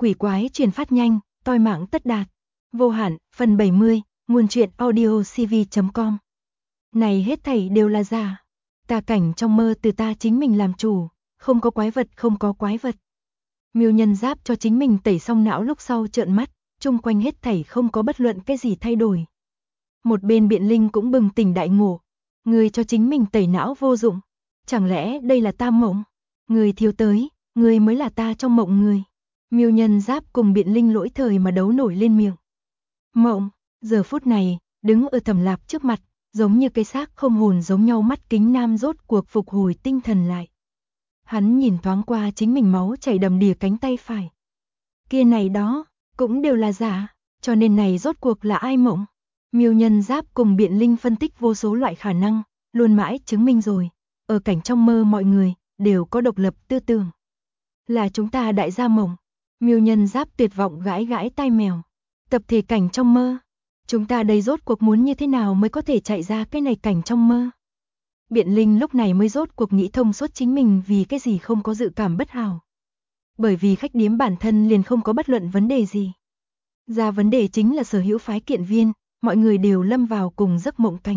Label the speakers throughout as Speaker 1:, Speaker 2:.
Speaker 1: quỷ quái truyền phát nhanh, toi mạng tất đạt. Vô hạn, phần 70, nguồn truyện audiocv.com. Này hết thảy đều là giả. Tà cảnh trong mơ từ ta chính mình làm chủ, không có quái vật, không có quái vật. Miêu Nhân Giáp cho chính mình tẩy xong não lúc sau trợn mắt, chung quanh hết thảy không có bất luận cái gì thay đổi. Một bên Biện Linh cũng bừng tỉnh đại ngộ, người cho chính mình tẩy não vô dụng, chẳng lẽ đây là ta mộng? Người thiếu tới, người mới là ta trong mộng người. Miêu Nhân Giáp cùng Biện Linh lỗi thời mà đấu nổi lên miệng. Mộng, giờ phút này, đứng ở Thẩm Lạp trước mặt, giống như cây xác không hồn giống nhau, Mắt Kính Nam rốt cuộc phục hồi tinh thần lại. Hắn nhìn thoáng qua chính mình máu chảy đầm đìa cánh tay phải. Kia này đó, cũng đều là giả, cho nên này rốt cuộc là ai mộng? Miêu Nhân Giáp cùng Biện Linh phân tích vô số loại khả năng, luôn mãi chứng minh rồi, ở cảnh trong mơ mọi người đều có độc lập tư tưởng. Là chúng ta đại gia mộng. Miêu Nhân Giáp tuyệt vọng gãi gãi tai mèo. Tập thể cảnh trong mơ. Chúng ta đây rốt cuộc muốn như thế nào mới có thể chạy ra cái này cảnh trong mơ? Biện Linh lúc này mới rốt cuộc nghĩ thông suốt chính mình vì cái gì không có dự cảm bất hảo. Bởi vì khách điếm bản thân liền không có bất luận vấn đề gì. Ra vấn đề chính là sở hữu phái kiện viên, mọi người đều lâm vào cùng giấc mộng cảnh.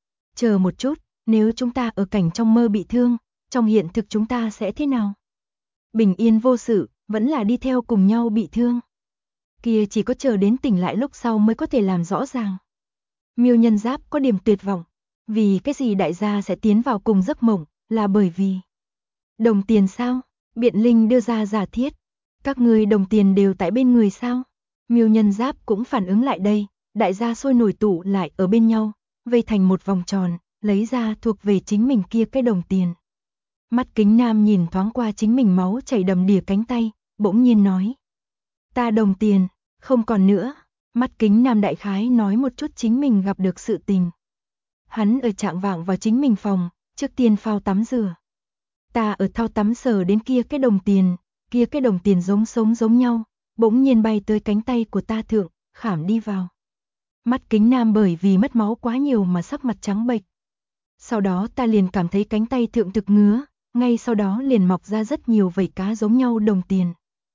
Speaker 1: Chờ một chút, nếu chúng ta ở cảnh trong mơ bị thương, trong hiện thực chúng ta sẽ thế nào? Bình yên vô sự, vẫn là đi theo cùng nhau bị thương. Kia chỉ có chờ đến tỉnh lại lúc sau mới có thể làm rõ ràng. Miêu Nhân Giáp có điểm tuyệt vọng. Vì cái gì đại gia sẽ tiến vào cùng giấc mộng, là bởi vì đồng tiền sao? Biện Linh đưa ra giả thiết. Các người đồng tiền đều tại bên người sao? Miêu Nhân Giáp cũng phản ứng lại đây, đại gia sôi nổi tụ lại ở bên nhau, vây thành một vòng tròn, lấy ra thuộc về chính mình kia cái đồng tiền. Mắt Kính Nam nhìn thoáng qua chính mình máu chảy đầm đìa cánh tay, bỗng nhiên nói. Ta đồng tiền, không còn nữa. Mắt Kính Nam đại khái nói một chút chính mình gặp được sự tình. Hắn ở trạng vạng vào chính mình phòng, trước tiên phao tắm rửa. Ta ở thao tắm sờ đến kia cái đồng tiền giống sống giống nhau, bỗng nhiên bay tới cánh tay của ta thượng, khảm đi vào. Mắt Kính Nam bởi vì mất máu quá nhiều mà sắc mặt trắng bệch. Sau đó ta liền cảm thấy cánh tay thượng thực ngứa, ngay sau đó liền mọc ra rất nhiều vảy cá giống nhau đồng tiền.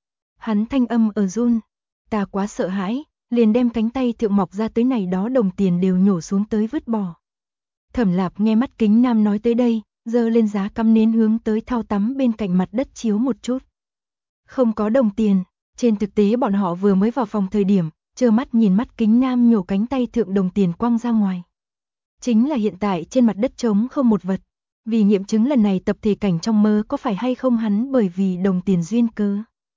Speaker 1: Hắn thanh âm ở run, ta quá sợ hãi, liền đem cánh tay thượng mọc ra tới này đó đồng tiền đều nhổ xuống tới vứt bỏ. Thẩm Lạp nghe Mắt Kính Nam nói tới đây, giơ lên giá cắm nến hướng tới thao tắm bên cạnh mặt đất chiếu một chút. Không có đồng tiền, trên thực tế bọn họ vừa mới vào phòng thời điểm, trơ mắt nhìn Mắt Kính Nam nhổ cánh tay thượng đồng tiền quăng ra ngoài. Chính là hiện tại trên mặt đất trống không một vật, vì nghiệm chứng lần này tập thể cảnh trong mơ có phải hay không hắn bởi vì đồng tiền duyên cớ.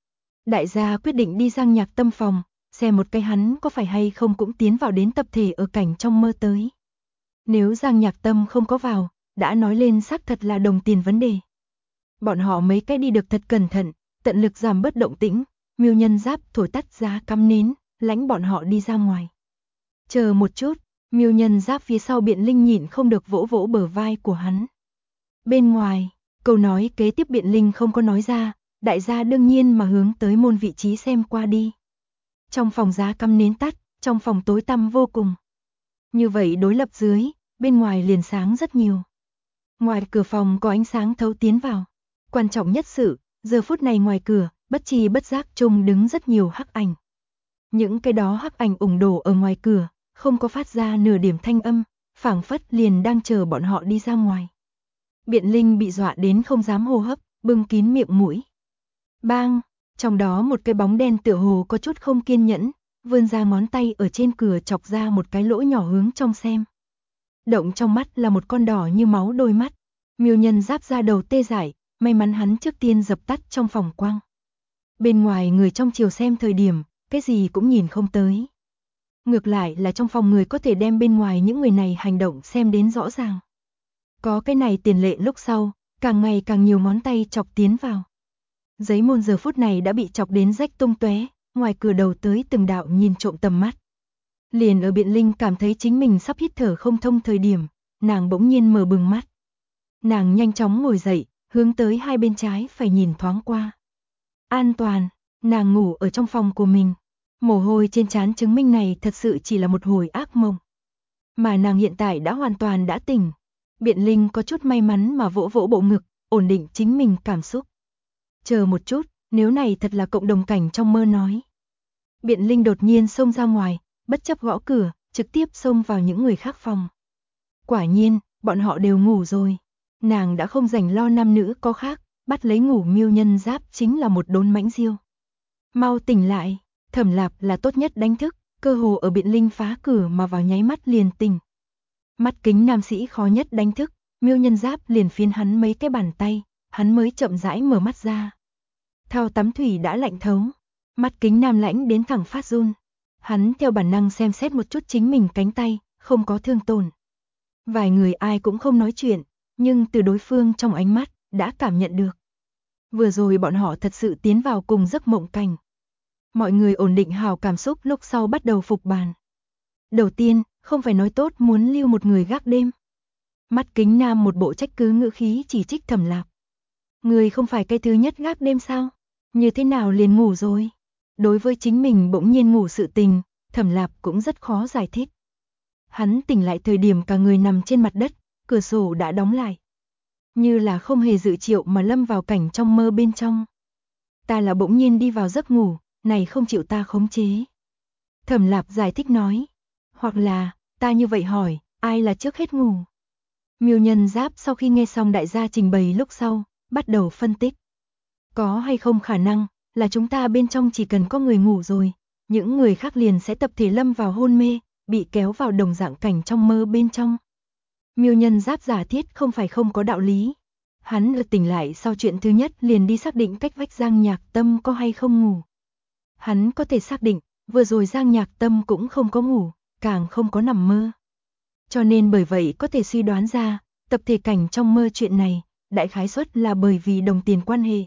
Speaker 1: Đại gia quyết định đi Giang Nhạc Tâm phòng, xem một cái hắn có phải hay không cũng tiến vào đến tập thể ở cảnh trong mơ tới. Nếu Giang Nhạc Tâm không có vào, đã nói lên xác thật là đồng tiền vấn đề. Bọn họ mấy cái đi được thật cẩn thận, tận lực giảm bớt động tĩnh, Miêu Nhân Giáp thổi tắt giá cắm nến, lãnh bọn họ đi ra ngoài. Chờ một chút, Miêu Nhân Giáp phía sau Biện Linh nhịn không được vỗ vỗ bờ vai của hắn. Bên ngoài, câu nói kế tiếp Biện Linh không có nói ra, đại gia đương nhiên mà hướng tới môn vị trí xem qua đi. Trong phòng giá cắm nến tắt, trong phòng tối tăm vô cùng. Như vậy đối lập dưới, bên ngoài liền sáng rất nhiều. Ngoài cửa phòng có ánh sáng thấu tiến vào. Quan trọng nhất sự, giờ phút này ngoài cửa, bất tri bất giác chung đứng rất nhiều hắc ảnh. Những cái đó hắc ảnh ủng đổ ở ngoài cửa, không có phát ra nửa điểm thanh âm, phảng phất liền đang chờ bọn họ đi ra ngoài. Biện Linh bị dọa đến không dám hô hấp, bưng kín miệng mũi. Bang, trong đó một cái bóng đen tựa hồ có chút không kiên nhẫn, vươn ra ngón tay ở trên cửa chọc ra một cái lỗ nhỏ hướng trong xem. Động trong mắt là một con đỏ như máu đôi mắt. Miêu Nhân Giáp ra đầu tê dại, may mắn hắn trước tiên dập tắt trong phòng quang. Bên ngoài người trong chiều xem thời điểm, cái gì cũng nhìn không tới. Ngược lại là trong phòng người có thể đem bên ngoài những người này hành động xem đến rõ ràng. Có cái này tiền lệ lúc sau, càng ngày càng nhiều ngón tay chọc tiến vào. Giấy môn giờ phút này đã bị chọc đến rách tung tóe, ngoài cửa đầu tới từng đạo nhìn trộm tầm mắt. Liền ở Biện Linh cảm thấy chính mình sắp hít thở không thông thời điểm, nàng bỗng nhiên mở bừng mắt. Nàng nhanh chóng ngồi dậy, hướng tới hai bên trái phải nhìn thoáng qua. An toàn, nàng ngủ ở trong phòng của mình. Mồ hôi trên trán chứng minh này thật sự chỉ là một hồi ác mộng. Mà nàng hiện tại đã hoàn toàn đã tỉnh. Biện Linh có chút may mắn mà vỗ vỗ bộ ngực, ổn định chính mình cảm xúc. Chờ một chút, nếu này thật là cộng đồng cảnh trong mơ nói. Biện Linh đột nhiên xông ra ngoài, bất chấp gõ cửa, trực tiếp xông vào những người khác phòng. Quả nhiên, bọn họ đều ngủ rồi. Nàng đã không rảnh lo nam nữ có khác, bắt lấy ngủ Miêu Nhân Giáp chính là một đốn mãnh diêu. Mau tỉnh lại, Thẩm Lạp là tốt nhất đánh thức, cơ hồ ở Biện Linh phá cửa mà vào nháy mắt liền tỉnh. Mắt Kính Nam sĩ khó nhất đánh thức, Miêu Nhân Giáp liền phiến hắn mấy cái bàn tay, hắn mới chậm rãi mở mắt ra. Thao tắm thủy đã lạnh thấu, mắt Kính Nam lãnh đến thẳng phát run. Hắn theo bản năng xem xét một chút chính mình cánh tay, không có thương tổn. Vài người ai cũng không nói chuyện, nhưng từ đối phương trong ánh mắt, đã cảm nhận được. Vừa rồi bọn họ thật sự tiến vào cùng giấc mộng cảnh. Mọi người ổn định hào cảm xúc lúc sau bắt đầu phục bàn. Đầu tiên, không phải nói tốt muốn lưu một người gác đêm. Mắt Kính Nam một bộ trách cứ ngữ khí chỉ trích Thẩm Lạp. Người không phải cái thứ nhất gác đêm sao? Như thế nào liền ngủ rồi? Đối với chính mình bỗng nhiên ngủ sự tình, Thẩm Lạp cũng rất khó giải thích. Hắn tỉnh lại thời điểm cả người nằm trên mặt đất, cửa sổ đã đóng lại. Như là không hề dự triệu mà lâm vào cảnh trong mơ bên trong. Ta là bỗng nhiên đi vào giấc ngủ, này không chịu ta khống chế. Thẩm Lạp giải thích nói. Hoặc là, ta như vậy hỏi, ai là trước hết ngủ? Miêu Nhân Giáp sau khi nghe xong đại gia trình bày lúc sau, bắt đầu phân tích. Có hay không khả năng, là chúng ta bên trong chỉ cần có người ngủ rồi, những người khác liền sẽ tập thể lâm vào hôn mê, bị kéo vào đồng dạng cảnh trong mơ bên trong. Miêu Nhân Giáp giả thiết không phải không có đạo lý. Hắn ở tỉnh lại sau chuyện thứ nhất liền đi xác định cách vách Giang Nhạc Tâm có hay không ngủ. Hắn có thể xác định, vừa rồi Giang Nhạc Tâm cũng không có ngủ, càng không có nằm mơ. Cho nên bởi vậy có thể suy đoán ra, tập thể cảnh trong mơ chuyện này, đại khái suất là bởi vì đồng tiền quan hệ.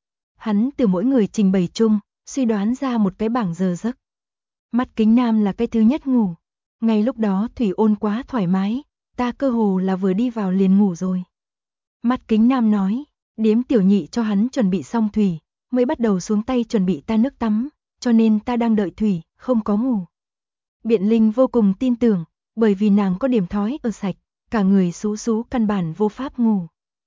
Speaker 1: Hắn từ mỗi người trình bày chung, suy đoán ra một cái bảng giờ giấc. Mắt Kính Nam là cái thứ nhất ngủ. Ngay lúc đó thủy ôn quá thoải mái, ta cơ hồ là vừa đi vào liền ngủ rồi. Mắt Kính Nam nói, Điếm tiểu nhị cho hắn chuẩn bị xong thủy, mới bắt đầu xuống tay chuẩn bị ta nước tắm, cho nên ta đang đợi thủy, không có ngủ. Biện Linh vô cùng tin tưởng, bởi vì nàng có điểm thói ở sạch, cả người sú sú căn bản vô pháp ngủ.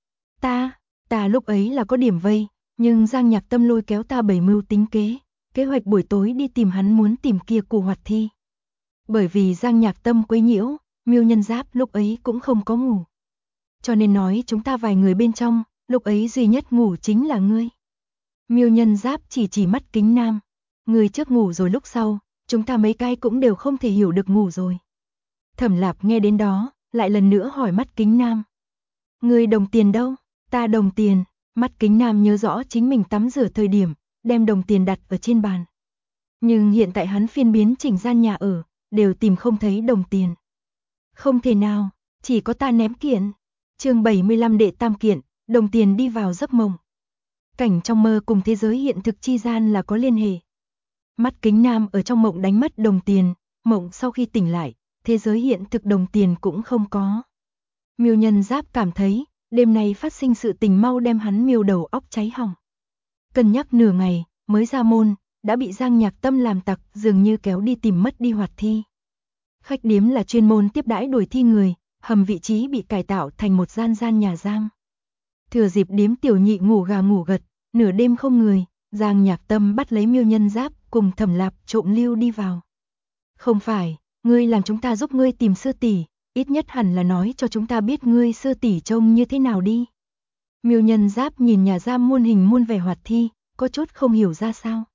Speaker 1: Ta lúc ấy là có điểm vây, nhưng Giang Nhạc Tâm lôi kéo ta bày mưu tính kế hoạch buổi tối đi tìm hắn muốn tìm kia Cù Hoạt Thi. Bởi vì Giang Nhạc Tâm quấy nhiễu, Miêu Nhân Giáp lúc ấy cũng không có ngủ. Cho nên nói chúng ta vài người bên trong, lúc ấy duy nhất ngủ chính là ngươi. Miêu Nhân Giáp chỉ mắt Kính Nam. Người trước ngủ rồi lúc sau, chúng ta mấy cái cũng đều không thể hiểu được ngủ rồi. Thẩm Lạp nghe đến đó, lại lần nữa hỏi mắt Kính Nam. Người đồng tiền đâu? Ta đồng tiền. Mắt Kính Nam nhớ rõ chính mình tắm rửa thời điểm, đem đồng tiền đặt ở trên bàn. Nhưng hiện tại hắn phiên biến chỉnh gian nhà ở, đều tìm không thấy đồng tiền. Không thể nào, chỉ có ta ném kiện. Chương 75 đệ tam kiện, đồng tiền đi vào giấc mộng. Cảnh trong mơ cùng thế giới hiện thực chi gian là có liên hệ. Mắt Kính Nam ở trong mộng đánh mất đồng tiền, mộng sau khi tỉnh lại, thế giới hiện thực đồng tiền cũng không có. Miêu Nhân Giáp cảm thấy, đêm nay phát sinh sự tình mau đem hắn miêu đầu óc cháy hỏng. Cân nhắc nửa ngày, mới ra môn, đã bị Giang Nhạc Tâm làm tặc dường như kéo đi tìm mất đi Hoạt Thi. Khách điếm là chuyên môn tiếp đãi đuổi thi người, hầm vị trí bị cải tạo thành một gian nhà giam. Thừa dịp điếm tiểu nhị ngủ gà ngủ gật, nửa đêm không người, Giang Nhạc Tâm bắt lấy Miêu Nhân Giáp cùng Thẩm Lạp trộm lưu đi vào. Không phải, ngươi làm chúng ta giúp ngươi tìm sư tỷ, ít nhất hẳn là nói cho chúng ta biết ngươi sư tỷ trông như thế nào đi. Miêu Nhân Giáp nhìn nhà giam muôn hình muôn vẻ Hoạt Thi, có chút không hiểu ra sao.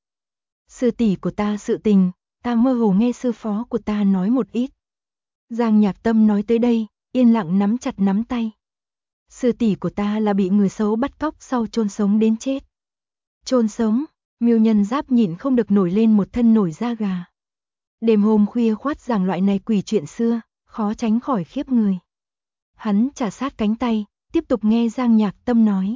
Speaker 1: Sư tỷ của ta sự tình, ta mơ hồ nghe sư phó của ta nói một ít. Giang Nhạc Tâm nói tới đây, yên lặng nắm chặt nắm tay. Sư tỷ của ta là bị người xấu bắt cóc sau chôn sống đến chết. Chôn sống, Miêu Nhân Giáp nhịn không được nổi lên một thân nổi da gà. Đêm hôm khuya khoát giảng loại này quỷ chuyện xưa, khó tránh khỏi khiếp người. Hắn chà sát cánh tay, tiếp tục nghe Giang Nhạc Tâm nói.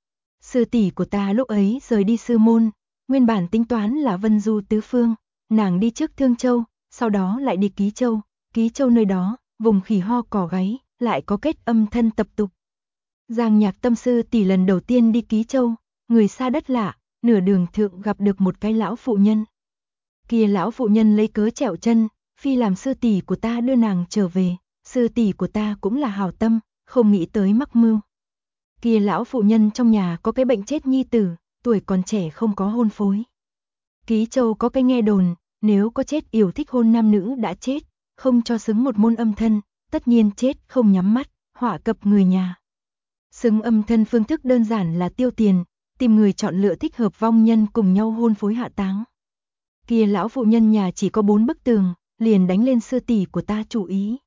Speaker 1: Sư tỷ của ta lúc ấy rời đi sư môn, nguyên bản tính toán là vân du tứ phương, nàng đi trước Thương Châu, sau đó lại đi Ký Châu nơi đó, vùng khỉ ho cỏ gáy, lại có kết âm thân tập tục. Giang Nhạc Tâm sư tỷ lần đầu tiên đi Ký Châu, người xa đất lạ, nửa đường thượng gặp được một cái lão phụ nhân. Kia lão phụ nhân lấy cớ trẹo chân, phi làm sư tỷ của ta đưa nàng trở về, sư tỷ của ta cũng là hảo tâm, không nghĩ tới mắc mưu. Kia lão phụ nhân trong nhà có cái bệnh chết nhi tử, tuổi còn trẻ không có hôn phối. Ký Châu có cái nghe đồn, nếu có chết yêu thích hôn nam nữ đã chết, không cho xứng một môn âm thân, tất nhiên chết không nhắm mắt, họa cập người nhà. Xứng âm thân phương thức đơn giản là tiêu tiền, tìm người chọn lựa thích hợp vong nhân cùng nhau hôn phối hạ táng. Kia lão phụ nhân nhà chỉ có 4 bức tường, liền đánh lên sư tỷ của ta chủ ý.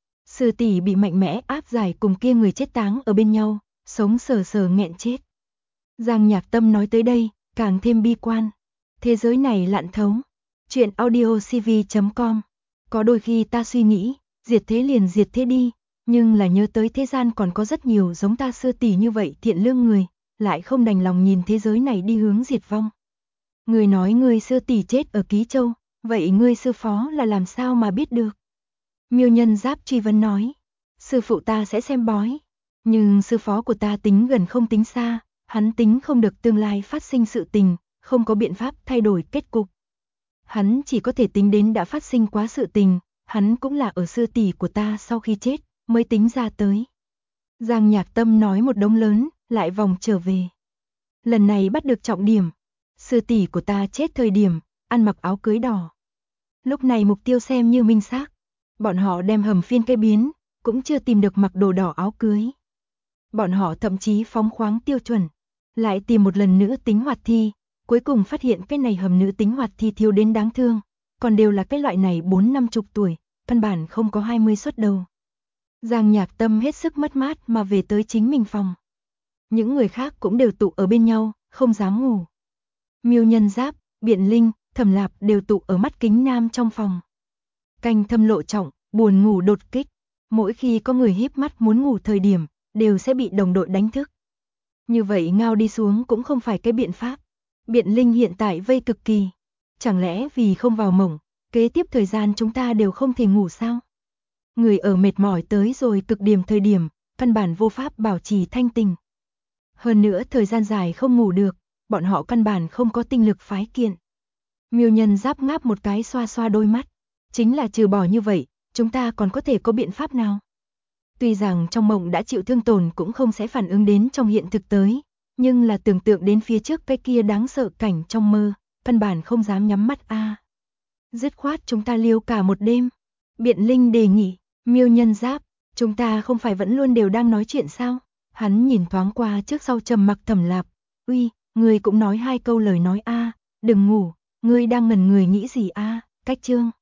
Speaker 1: Sư tỷ bị mạnh mẽ áp giải cùng kia người chết táng ở bên nhau, sống sờ sờ nghẹn chết. Giang Nhạc Tâm nói tới đây, càng thêm bi quan. Thế giới này lạn thống. Chuyện audiocv.com. Có đôi khi ta suy nghĩ, diệt thế liền diệt thế đi, nhưng là nhớ tới thế gian còn có rất nhiều giống ta sư tỷ như vậy thiện lương người, lại không đành lòng nhìn thế giới này đi hướng diệt vong. Người nói người sư tỷ chết ở Ký Châu, vậy người sư phó là làm sao mà biết được? Miêu Nhân Giáp truy vấn nói, sư phụ ta sẽ xem bói, nhưng sư phó của ta tính gần không tính xa, hắn tính không được tương lai phát sinh sự tình, không có biện pháp thay đổi kết cục. Hắn chỉ có thể tính đến đã phát sinh quá sự tình, hắn cũng là ở sư tỷ của ta sau khi chết, mới tính ra tới. Giang Nhạc Tâm nói một đống lớn, lại vòng trở về. Lần này bắt được trọng điểm, sư tỷ của ta chết thời điểm, ăn mặc áo cưới đỏ. Lúc này mục tiêu xem như minh xác, bọn họ đem hầm phiên cái biến, cũng chưa tìm được mặc đồ đỏ áo cưới. Bọn họ thậm chí phóng khoáng tiêu chuẩn, lại tìm một lần nữ tính hoạt thi, cuối cùng phát hiện cái này hầm nữ tính hoạt thi thiếu đến đáng thương, còn đều là cái loại này 40-50 tuổi, căn bản không có 20 xuất đầu. Giang Nhạc Tâm hết sức mất mát mà về tới chính mình phòng. Những người khác cũng đều tụ ở bên nhau, không dám ngủ. Miêu Nhân Giáp, Biện Linh, Thẩm Lạp đều tụ ở mắt kính nam trong phòng. Canh Thâm Lộ Trọng, buồn ngủ đột kích, mỗi khi có người híp mắt muốn ngủ thời điểm, đều sẽ bị đồng đội đánh thức. Như vậy ngao đi xuống cũng không phải cái biện pháp. Biện Linh hiện tại vây cực kỳ. Chẳng lẽ vì không vào mộng, kế tiếp thời gian chúng ta đều không thể ngủ sao? Người ở mệt mỏi tới rồi cực điểm thời điểm, căn bản vô pháp bảo trì thanh tình. Hơn nữa thời gian dài không ngủ được, bọn họ căn bản không có tinh lực phái kiện. Miêu Nhân Giáp ngáp một cái xoa xoa đôi mắt. Chính là trừ bỏ như vậy, chúng ta còn có thể có biện pháp nào? Tuy rằng trong mộng đã chịu thương tổn cũng không sẽ phản ứng đến trong hiện thực tới, nhưng là tưởng tượng đến phía trước cái kia đáng sợ cảnh trong mơ, căn bản không dám nhắm mắt a. Dứt khoát chúng ta liều cả một đêm. Biện Linh đề nghị, Miêu Nhân Giáp, chúng ta không phải vẫn luôn đều đang nói chuyện sao? Hắn nhìn thoáng qua trước sau trầm mặc Thẩm Lạp, uy, ngươi cũng nói 2 câu lời nói a, đừng ngủ, ngươi đang ngẩn người nghĩ gì a? Cách chương